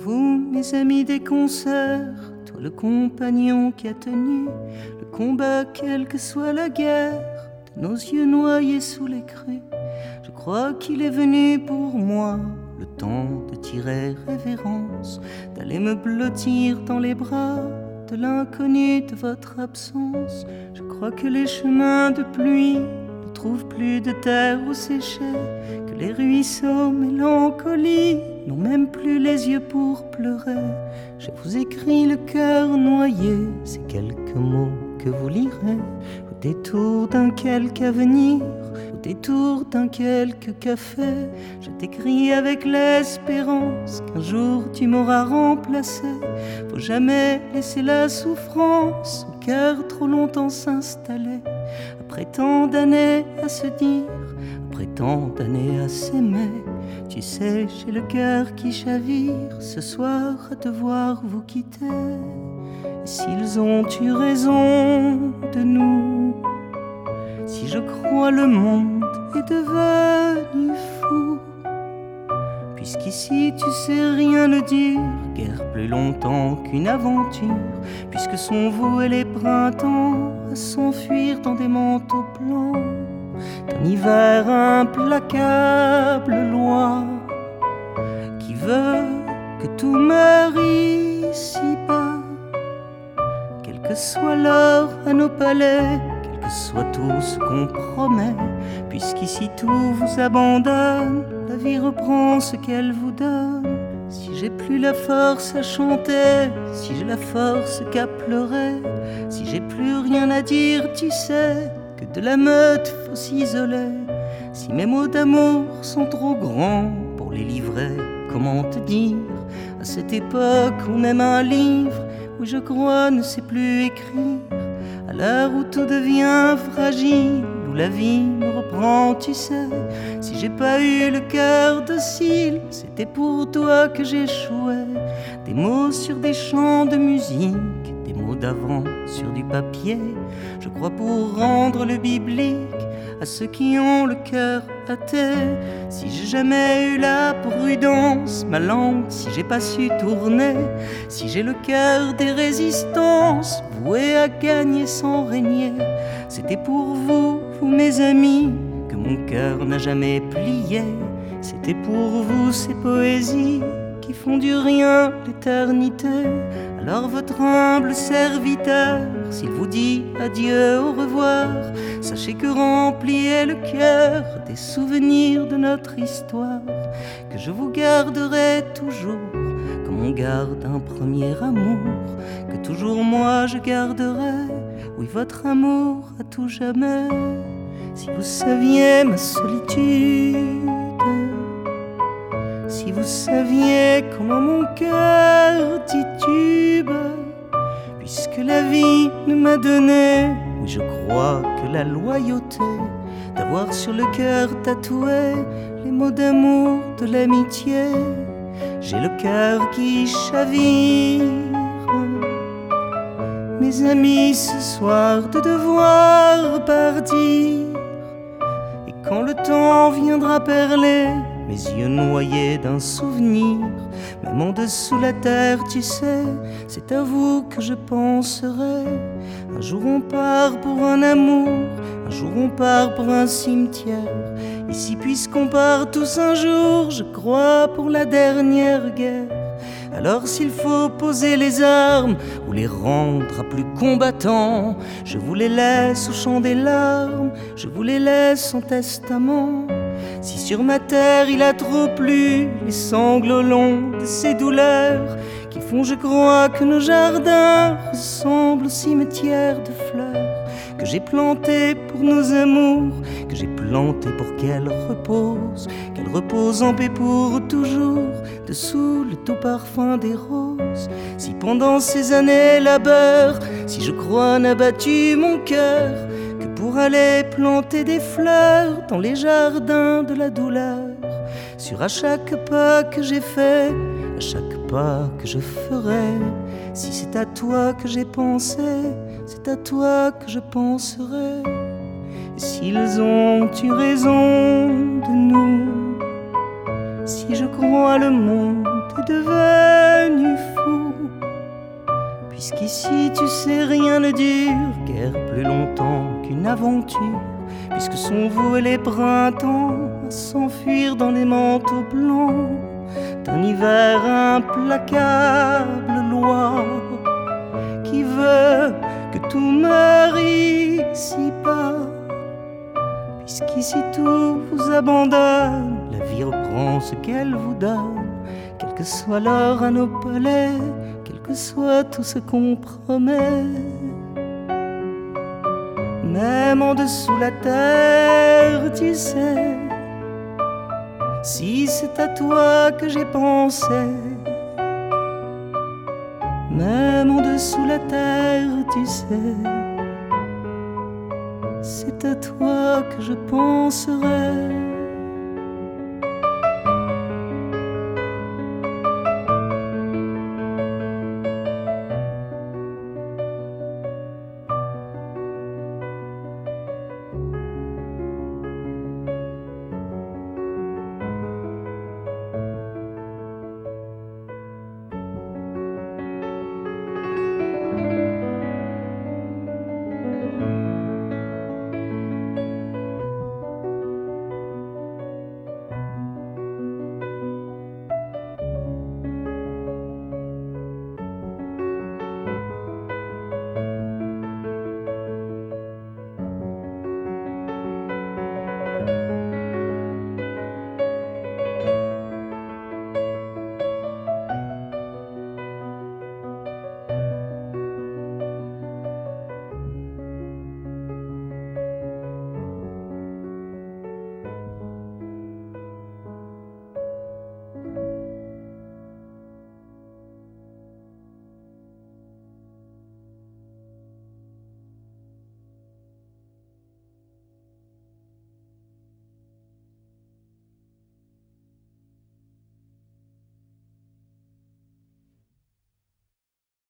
Vous, mes amis des concerts, toi le compagnon qui a tenu le combat quelle que soit la guerre, de nos yeux noyés sous les crues, je crois qu'il est venu pour moi le temps de tirer révérence, d'aller me blottir dans les bras de l'inconnu de votre absence. Je crois que les chemins de pluie ne trouvent plus de terre où sécher, que les ruisseaux mélancolie n'ont même plus les yeux pour pleurer. Je vous écris le cœur noyé, ces quelques mots que vous lirez au détour d'un quelque avenir, au détour d'un quelque café. Je t'écris avec l'espérance qu'un jour tu m'auras remplacé. Faut jamais laisser la souffrance au cœur trop longtemps s'installer. Après tant d'années à se dire, après tant d'années à s'aimer, tu sais, j'ai le cœur qui chavire ce soir à devoir vous quitter. Et s'ils ont eu raison de nous, si je crois le monde est devenu fou, puisqu'ici tu sais rien ne dure guère plus longtemps qu'une aventure, puisque sont voués les printemps à s'enfuir dans des manteaux blancs d'un hiver implacable loi qui veut que tout meure ici-bas, quel que soit l'heure à nos palais, quel que soit tout ce qu'on promet, puisqu'ici tout vous abandonne, la vie reprend ce qu'elle vous donne. Si j'ai plus la force à chanter, si j'ai la force qu'à pleurer, si j'ai plus rien à dire, tu sais que de la meute faut s'isoler. Si mes mots d'amour sont trop grands pour les livrer, comment te dire, à cette époque où même un livre, où je crois ne sait plus écrire, à l'heure où tout devient fragile, où la vie me reprend, tu sais. Si j'ai pas eu le cœur docile, c'était pour toi que j'échouais. Des mots sur des chants de musique, des mots d'avant sur du papier, je crois pour rendre le biblique à ceux qui ont le cœur athée. Si j'ai jamais eu la prudence, ma langue, si j'ai pas su tourner, si j'ai le cœur des résistances, voué à gagner sans régner, c'était pour vous, vous mes amis, que mon cœur n'a jamais plié. C'était pour vous ces poésies qui font du rien l'éternité. Alors votre humble serviteur, s'il vous dit adieu, au revoir, sachez que rempli est le cœur des souvenirs de notre histoire, que je vous garderai toujours comme on garde un premier amour, que toujours moi je garderai, oui, votre amour à tout jamais. Si vous saviez ma solitude, si vous saviez comment mon cœur titube, puisque la vie ne m'a donné, oui, je crois que la loyauté d'avoir sur le cœur tatoué les mots d'amour, de l'amitié. J'ai le cœur qui chavire, mes amis, ce soir de devoir partir. Et quand le temps viendra perler mes yeux noyés d'un souvenir, même en dessous la terre, tu sais, c'est à vous que je penserai. Un jour on part pour un amour, un jour on part pour un cimetière. Ici puisqu'on part tous un jour, je crois pour la dernière guerre. Alors s'il faut poser les armes ou les rendre à plus combattants, je vous les laisse au chant des larmes, je vous les laisse en testament. Si sur ma terre il a trop plu, les sanglots longs de ces douleurs qui font, je crois, que nos jardins ressemblent au cimetière de fleurs que j'ai planté pour nos amours, que j'ai planté pour qu'elle repose en paix pour toujours, dessous le doux parfum des roses. Si pendant ces années labeur, si je crois n'a battu mon cœur que pour aller planter des fleurs dans les jardins de la douleur, sur à chaque pas que j'ai fait, à chaque pas que je ferai, si c'est à toi que j'ai pensé, c'est à toi que je penserai. Et s'ils ont eu raison de nous, si je crois le monde est devenu puisqu'ici tu sais rien ne dure guère plus longtemps qu'une aventure, puisque sont voués les printemps à s'enfuir dans les manteaux blancs d'un hiver implacable, loi qui veut que tout meure ici-bas. Puisqu'ici tout vous abandonne, la vie reprend ce qu'elle vous donne, quel que soit l'or à nos palais, quel que soit tout ce qu'on promet. Même en dessous la terre, tu sais, si c'est à toi que j'ai pensé. Même en dessous la terre, tu sais, c'est à toi que je penserai.